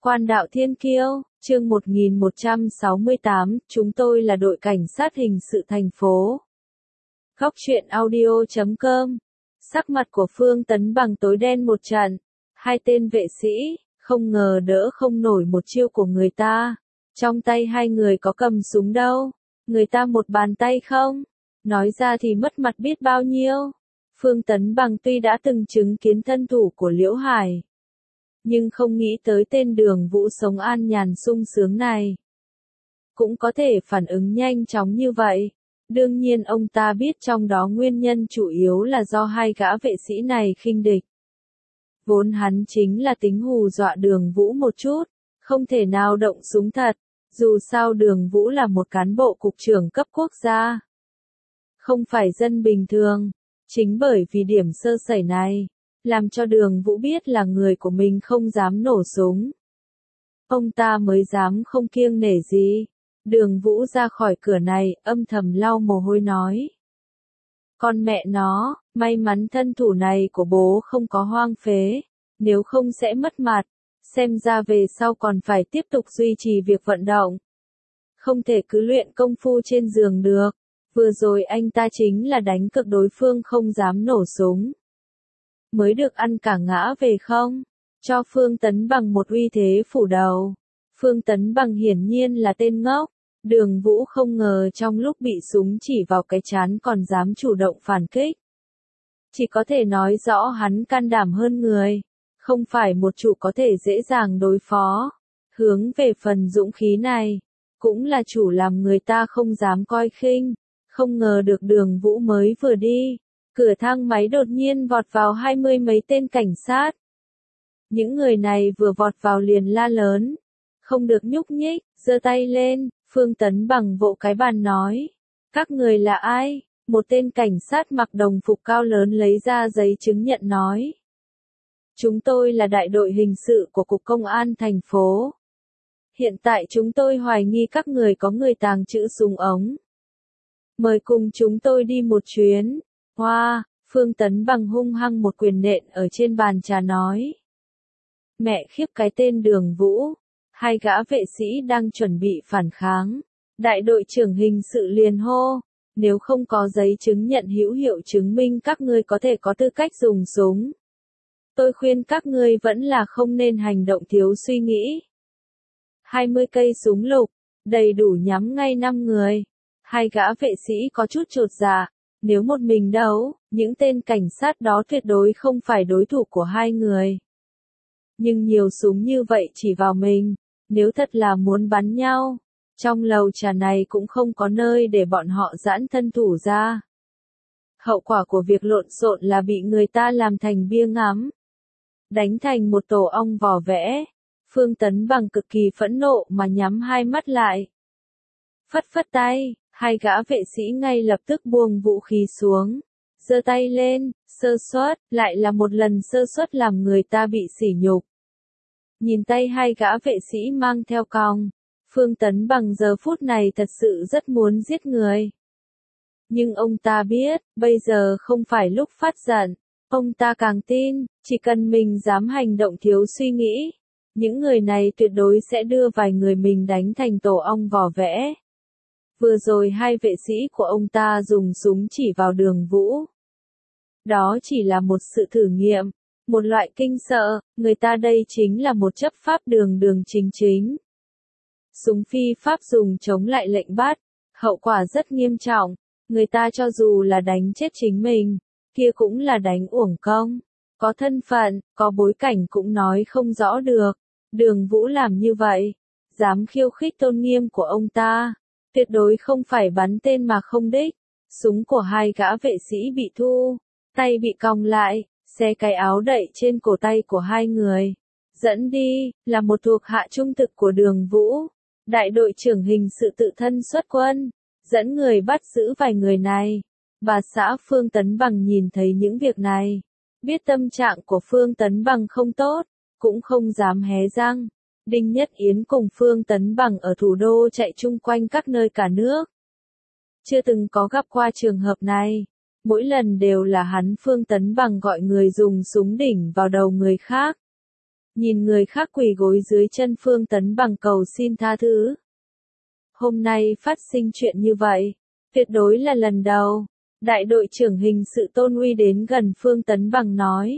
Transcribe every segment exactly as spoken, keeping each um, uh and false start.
Quan đạo thiên kiêu, chương một nghìn một trăm sáu mươi tám, chúng tôi là đội cảnh sát hình sự thành phố. Góc truyện audio chấm com. Sắc mặt của Phương Tấn Bằng tối đen một trận. Hai tên vệ sĩ, không ngờ đỡ không nổi một chiêu của người ta. Trong tay hai người có cầm súng đâu. Người ta một bàn tay không. Nói ra thì mất mặt biết bao nhiêu. Phương Tấn Bằng tuy đã từng chứng kiến thân thủ của Liễu Hải, nhưng không nghĩ tới tên Đường Vũ sống an nhàn sung sướng này cũng có thể phản ứng nhanh chóng như vậy. Đương nhiên ông ta biết trong đó nguyên nhân chủ yếu là do hai gã vệ sĩ này khinh địch. Vốn hắn chính là tính hù dọa Đường Vũ một chút, không thể nào động súng thật, dù sao Đường Vũ là một cán bộ cục trưởng cấp quốc gia, không phải dân bình thường. Chính bởi vì điểm sơ sẩy này, làm cho Đường Vũ biết là người của mình không dám nổ súng. Ông ta mới dám không kiêng nể gì. Đường Vũ ra khỏi cửa này, âm thầm lau mồ hôi nói. Con mẹ nó, may mắn thân thủ này của bố không có hoang phế, nếu không sẽ mất mặt, xem ra về sau còn phải tiếp tục duy trì việc vận động. Không thể cứ luyện công phu trên giường được, vừa rồi anh ta chính là đánh cực đối phương không dám nổ súng. Mới được ăn cả ngã về không? Cho Phương Tấn Bằng một uy thế phủ đầu. Phương Tấn Bằng hiển nhiên là tên ngốc. Đường Vũ không ngờ trong lúc bị súng chỉ vào cái trán còn dám chủ động phản kích. Chỉ có thể nói rõ hắn can đảm hơn người. Không phải một chủ có thể dễ dàng đối phó. Hướng về phần dũng khí này, cũng là chủ làm người ta không dám coi khinh. Không ngờ được Đường Vũ mới vừa đi, cửa thang máy đột nhiên vọt vào hai mươi mấy tên cảnh sát. Những người này vừa vọt vào liền la lớn. Không được nhúc nhích, giơ tay lên, Phương Tấn Bằng vỗ cái bàn nói. Các người là ai? Một tên cảnh sát mặc đồng phục cao lớn lấy ra giấy chứng nhận nói. Chúng tôi là đại đội hình sự của Cục Công an thành phố. Hiện tại chúng tôi hoài nghi các người có người tàng trữ súng ống. Mời cùng chúng tôi đi một chuyến. Hoa, wow, Phương Tấn Bằng hung hăng một quyền nện ở trên bàn trà nói. Mẹ khiếp cái tên Đường Vũ. Hai gã vệ sĩ đang chuẩn bị phản kháng. Đại đội trưởng hình sự liền hô. Nếu không có giấy chứng nhận hữu hiệu chứng minh các ngươi có thể có tư cách dùng súng, tôi khuyên các ngươi vẫn là không nên hành động thiếu suy nghĩ. hai mươi cây súng lục, đầy đủ nhắm ngay năm người. Hai gã vệ sĩ có chút chột dạ, nếu một mình đấu, những tên cảnh sát đó tuyệt đối không phải đối thủ của hai người. Nhưng nhiều súng như vậy chỉ vào mình, nếu thật là muốn bắn nhau, trong lầu trà này cũng không có nơi để bọn họ giãn thân thủ ra. Hậu quả của việc lộn xộn là bị người ta làm thành bia ngắm, đánh thành một tổ ong vỏ vẽ. Phương Tấn Bằng cực kỳ phẫn nộ mà nhắm hai mắt lại. Phất phất tay, hai gã vệ sĩ ngay lập tức buông vũ khí xuống, giơ tay lên, sơ suất, lại là một lần sơ suất làm người ta bị sỉ nhục. Nhìn tay hai gã vệ sĩ mang theo còng, Phương Tấn Bằng giờ phút này thật sự rất muốn giết người. Nhưng ông ta biết, bây giờ không phải lúc phát giận. Ông ta càng tin, chỉ cần mình dám hành động thiếu suy nghĩ, những người này tuyệt đối sẽ đưa vài người mình đánh thành tổ ong vỏ vẽ. Vừa rồi hai vệ sĩ của ông ta dùng súng chỉ vào Đường Vũ. Đó chỉ là một sự thử nghiệm, một loại kinh sợ, người ta đây chính là một chấp pháp đường đường chính chính. Súng phi pháp dùng chống lại lệnh bắt, hậu quả rất nghiêm trọng, người ta cho dù là đánh chết chính mình, kia cũng là đánh uổng công, có thân phận, có bối cảnh cũng nói không rõ được. Đường Vũ làm như vậy, dám khiêu khích tôn nghiêm của ông ta, tuyệt đối không phải bắn tên mà không đích. Súng của hai gã vệ sĩ bị thu, tay bị còng lại, xé cái áo đậy trên cổ tay của hai người. Dẫn đi, là một thuộc hạ trung thực của Đường Vũ. Đại đội trưởng hình sự tự thân xuất quân, dẫn người bắt giữ vài người này. Bà xã Phương Tấn Bằng nhìn thấy những việc này, biết tâm trạng của Phương Tấn Bằng không tốt, cũng không dám hé răng. Đinh Nhất Yến cùng Phương Tấn Bằng ở thủ đô chạy chung quanh các nơi cả nước. Chưa từng có gặp qua trường hợp này. Mỗi lần đều là hắn Phương Tấn Bằng gọi người dùng súng đỉnh vào đầu người khác. nhìn người khác quỳ gối dưới chân Phương Tấn Bằng cầu xin tha thứ. Hôm nay phát sinh chuyện như vậy, tuyệt đối là lần đầu. Đại đội trưởng hình sự Tôn Uy đến gần Phương Tấn Bằng nói.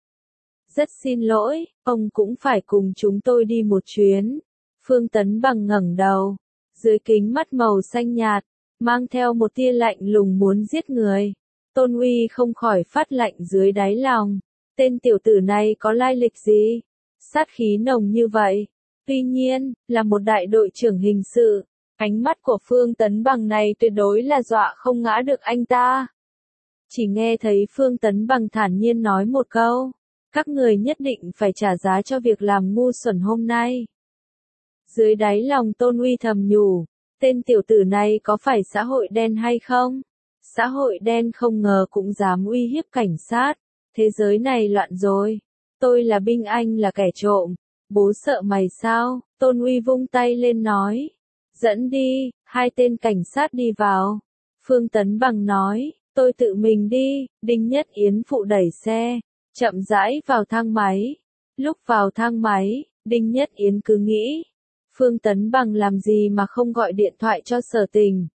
Rất xin lỗi, ông cũng phải cùng chúng tôi đi một chuyến. Phương Tấn Bằng ngẩng đầu, dưới kính mắt màu xanh nhạt, mang theo một tia lạnh lùng muốn giết người. Tôn Uy không khỏi phát lạnh dưới đáy lòng. Tên tiểu tử này có lai lịch gì? Sát khí nồng như vậy. Tuy nhiên, là một đại đội trưởng hình sự. Ánh mắt của Phương Tấn Bằng này tuyệt đối là dọa không ngã được anh ta. Chỉ nghe thấy Phương Tấn Bằng thản nhiên nói một câu. Các người nhất định phải trả giá cho việc làm ngu xuẩn hôm nay. Dưới đáy lòng Tôn Uy thầm nhủ. Tên tiểu tử này có phải xã hội đen hay không? Xã hội đen không ngờ cũng dám uy hiếp cảnh sát. Thế giới này loạn rồi. Tôi là binh, anh là kẻ trộm. Bố sợ mày sao? Tôn Uy vung tay lên nói. Dẫn đi, hai tên cảnh sát đi vào. Phương Tấn Bằng nói, tôi tự mình đi. Đinh Nhất Yến phụ đẩy xe, chậm rãi vào thang máy. Lúc vào thang máy, Đinh Nhất Yến cứ nghĩ, Phương Tấn Bằng làm gì mà không gọi điện thoại cho Sở Tình.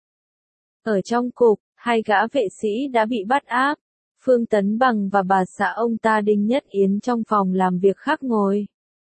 Ở trong cục, hai gã vệ sĩ đã bị bắt áp. Phương Tấn Bằng và bà xã ông ta Đinh Nhất Yến trong phòng làm việc khác ngồi.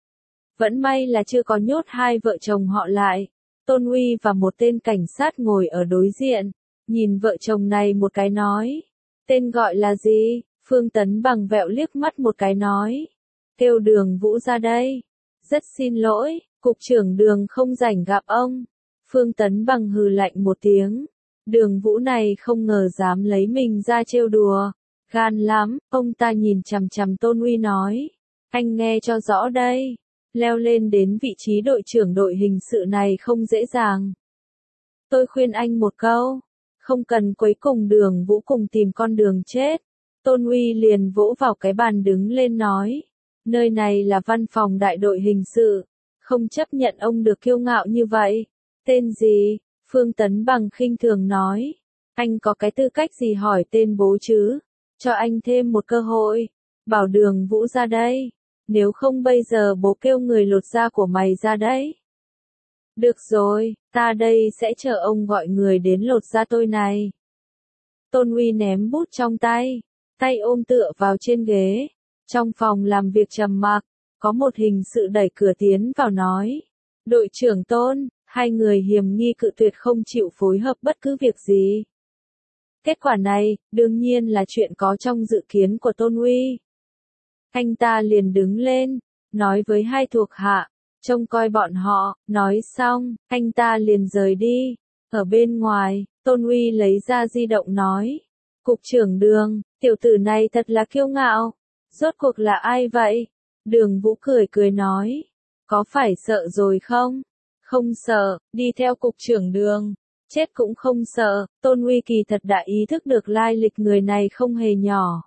Vẫn may là chưa có nhốt hai vợ chồng họ lại. Tôn Uy và một tên cảnh sát ngồi ở đối diện, nhìn vợ chồng này một cái nói. Tên gọi là gì? Phương Tấn Bằng vẹo liếc mắt một cái nói. Kêu Đường Vũ ra đây. Rất xin lỗi, cục trưởng Đường không rảnh gặp ông. Phương Tấn Bằng hừ lạnh một tiếng. Đường Vũ này không ngờ dám lấy mình ra trêu đùa. Gan lắm, ông ta nhìn chằm chằm Tôn Uy nói. Anh nghe cho rõ đây. Leo lên đến vị trí đội trưởng đội hình sự này không dễ dàng. Tôi khuyên anh một câu. Không cần quấy cùng Đường Vũ cùng tìm con đường chết. Tôn Uy liền vỗ vào cái bàn đứng lên nói. Nơi này là văn phòng đại đội hình sự. Không chấp nhận ông được kiêu ngạo như vậy. Tên gì? Phương Tấn Bằng khinh thường nói. Anh có cái tư cách gì hỏi tên bố chứ? Cho anh thêm một cơ hội. Bảo Đường Vũ ra đây. Nếu không bây giờ bố kêu người lột da của mày ra đấy. Được rồi, ta đây sẽ chờ ông gọi người đến lột da tôi này. Tôn Uy ném bút trong tay, tay ôm tựa vào trên ghế. Trong phòng làm việc trầm mặc, có một hình sự đẩy cửa tiến vào nói. Đội trưởng Tôn, hai người hiểm nghi cự tuyệt không chịu phối hợp bất cứ việc gì. Kết quả này, đương nhiên là chuyện có trong dự kiến của Tôn Uy. Anh ta liền đứng lên, nói với hai thuộc hạ, trông coi bọn họ, nói xong, anh ta liền rời đi. Ở bên ngoài, Tôn Uy lấy ra di động nói, cục trưởng Đường, tiểu tử này thật là kiêu ngạo, rốt cuộc là ai vậy? Đường Vũ cười cười nói, có phải sợ rồi không? Không sợ, đi theo cục trưởng Đường, chết cũng không sợ. Tôn Uy kỳ thật đã ý thức được lai lịch người này không hề nhỏ.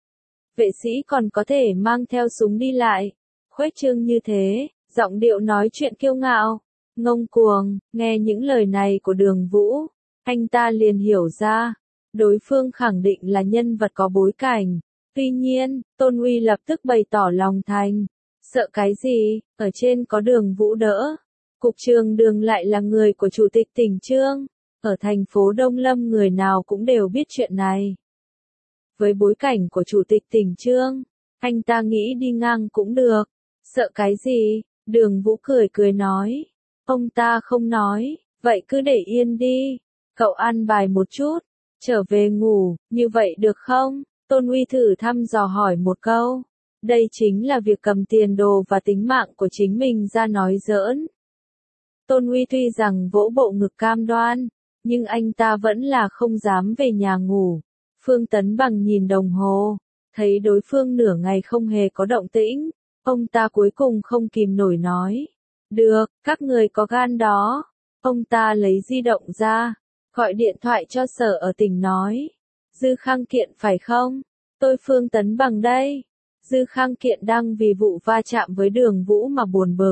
Vệ sĩ còn có thể mang theo súng đi lại, khuếch trương như thế, giọng điệu nói chuyện kiêu ngạo, ngông cuồng. Nghe những lời này của Đường Vũ, anh ta liền hiểu ra, đối phương khẳng định là nhân vật có bối cảnh. Tuy nhiên, Tôn Uy lập tức bày tỏ lòng thành, sợ cái gì, ở trên có Đường Vũ đỡ. Cục trưởng Đường lại là người của chủ tịch tỉnh Trương, ở thành phố Đông Lâm người nào cũng đều biết chuyện này. Với bối cảnh của chủ tịch tỉnh Trương, anh ta nghĩ đi ngang cũng được. Sợ cái gì? Đường Vũ cười cười nói. Ông ta không nói, vậy cứ để yên đi. Cậu ăn bài một chút, trở về ngủ, như vậy được không? Tôn Uy thử thăm dò hỏi một câu. Đây chính là việc cầm tiền đồ và tính mạng của chính mình ra nói giỡn. Tôn Uy tuy rằng vỗ bộ ngực cam đoan, nhưng anh ta vẫn là không dám về nhà ngủ. Phương Tấn Bằng nhìn đồng hồ, thấy đối phương nửa ngày không hề có động tĩnh, ông ta cuối cùng không kìm nổi nói. Được, các người có gan đó. Ông ta lấy di động ra, gọi điện thoại cho Sở ở tỉnh nói. Dư Khang Kiện phải không? Tôi Phương Tấn Bằng đây. Dư Khang Kiện đang vì vụ va chạm với Đường Vũ mà buồn bực.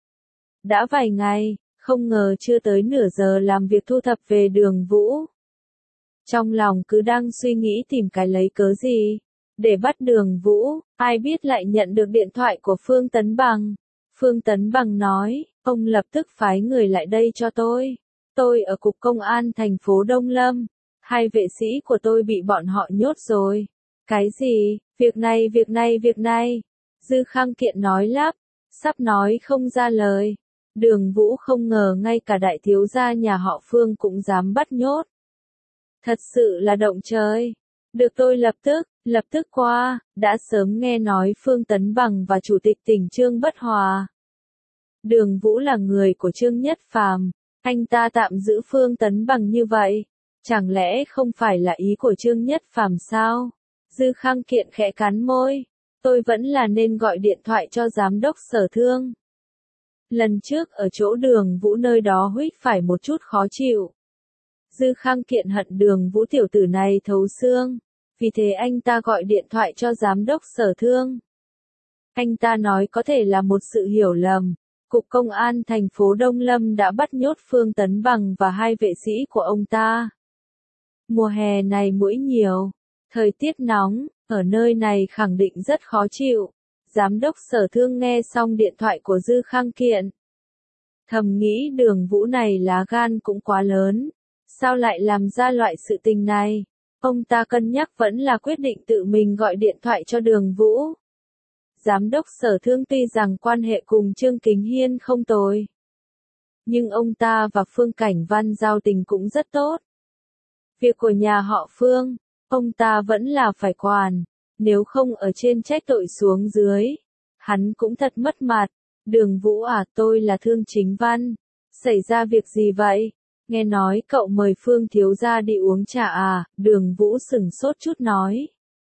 Đã vài ngày, không ngờ chưa tới nửa giờ làm việc thu thập về Đường Vũ. Trong lòng cứ đang suy nghĩ tìm cái lấy cớ gì. để bắt Đường Vũ, ai biết lại nhận được điện thoại của Phương Tấn Bằng. Phương Tấn Bằng nói, ông lập tức phái người lại đây cho tôi. Tôi ở cục công an thành phố Đông Lâm. Hai vệ sĩ của tôi bị bọn họ nhốt rồi. Cái gì? Việc này, việc này, việc này. Dư Khang Kiện nói lắp, sắp nói không ra lời. Đường Vũ không ngờ ngay cả đại thiếu gia nhà họ Phương cũng dám bắt nhốt. Thật sự là động trời. Được tôi lập tức, lập tức qua, đã sớm nghe nói Phương Tấn Bằng và Chủ tịch tỉnh Trương bất hòa. Đường Vũ là người của Trương Nhất Phàm, anh ta tạm giữ Phương Tấn Bằng như vậy. Chẳng lẽ không phải là ý của Trương Nhất Phàm sao? Dư Khang Kiện khẽ cắn môi. Tôi vẫn là nên gọi điện thoại cho giám đốc Sở Thương. Lần trước ở chỗ Đường Vũ nơi đó huýt phải một chút khó chịu. Dư Khang Kiện hận Đường Vũ tiểu tử này thấu xương. Vì thế anh ta gọi điện thoại cho giám đốc Sở Thương. Anh ta nói có thể là một sự hiểu lầm. Cục Công an thành phố Đông Lâm đã bắt nhốt Phương Tấn Bằng và hai vệ sĩ của ông ta. Mùa hè này muỗi nhiều, thời tiết nóng, ở nơi này khẳng định rất khó chịu. Giám đốc Sở Thương nghe xong điện thoại của Dư Khang Kiện. Thầm nghĩ Đường Vũ này lá gan cũng quá lớn. Sao lại làm ra loại sự tình này? Ông ta cân nhắc vẫn là quyết định tự mình gọi điện thoại cho Đường Vũ. Giám đốc Sở Thương tuy rằng quan hệ cùng Trương Kính Hiên không tồi. Nhưng ông ta và Phương Cảnh Văn giao tình cũng rất tốt. Việc của nhà họ Phương, ông ta vẫn là phải quản. Nếu không ở trên trách tội xuống dưới, hắn cũng thật mất mặt. Đường Vũ à, tôi là Thương Chính Văn. Xảy ra việc gì vậy? Nghe nói cậu mời Phương thiếu gia đi uống trà à? Đường Vũ sửng sốt chút nói.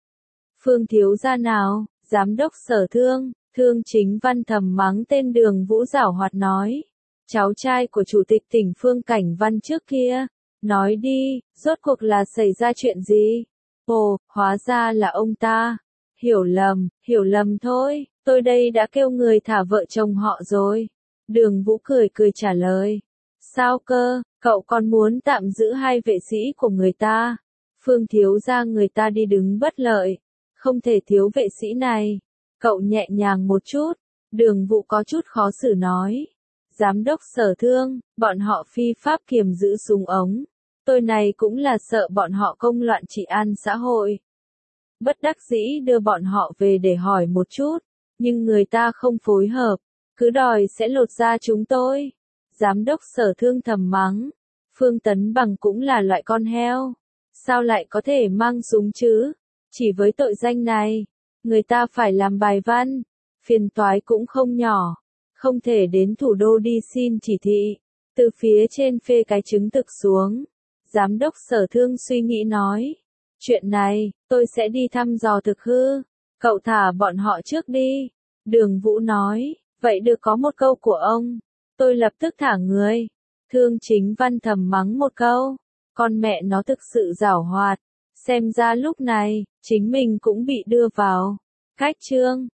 Phương thiếu gia nào? Giám đốc Sở Thương. Thương Chính Văn thầm mắng tên Đường Vũ giảo hoạt nói. Cháu trai của chủ tịch tỉnh Phương Cảnh Văn trước kia. Nói đi, rốt cuộc là xảy ra chuyện gì? Ồ, hóa ra là ông ta. Hiểu lầm, hiểu lầm thôi, tôi đây đã kêu người thả vợ chồng họ rồi. Đường Vũ cười cười trả lời. Sao cơ, cậu còn muốn tạm giữ hai vệ sĩ của người ta? Phương thiếu gia người ta đi đứng bất lợi. Không thể thiếu vệ sĩ này. Cậu nhẹ nhàng một chút. Đường Vũ có chút khó xử nói. Giám đốc Sở Thương, bọn họ phi pháp kiềm giữ súng ống. Tôi này cũng là sợ bọn họ công loạn trị an xã hội. Bất đắc dĩ đưa bọn họ về để hỏi một chút. Nhưng người ta không phối hợp. Cứ đòi sẽ lột da chúng tôi. Giám đốc Sở Thương thầm mắng. Phương Tấn Bằng cũng là loại con heo. Sao lại có thể mang súng chứ? Chỉ với tội danh này, người ta phải làm bài văn. Phiền toái cũng không nhỏ. Không thể đến thủ đô đi xin chỉ thị. Từ phía trên phê cái chứng thực xuống. Giám đốc Sở Thương suy nghĩ nói. Chuyện này, tôi sẽ đi thăm dò thực hư. Cậu thả bọn họ trước đi. Đường Vũ nói. Vậy được có một câu của ông. Tôi lập tức thả người. Thương Chính Văn thầm mắng một câu. Con mẹ nó thực sự giảo hoạt. Xem ra lúc này, chính mình cũng bị đưa vào. Cách chương.